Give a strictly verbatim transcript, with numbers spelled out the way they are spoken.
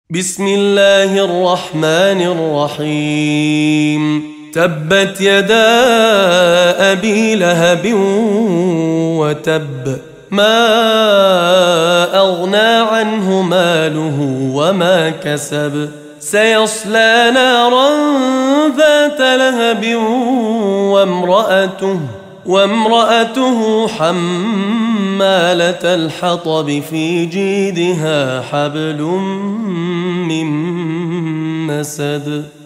بسم الله الرحمن الرحيم. تبت يدا أبي لهب وتب، ما أغنى عنه ماله وما كسب، سيصلى نارا ذات لهب وامرأته وامرأته حمالة الحطب في جيدها حبل من مسد.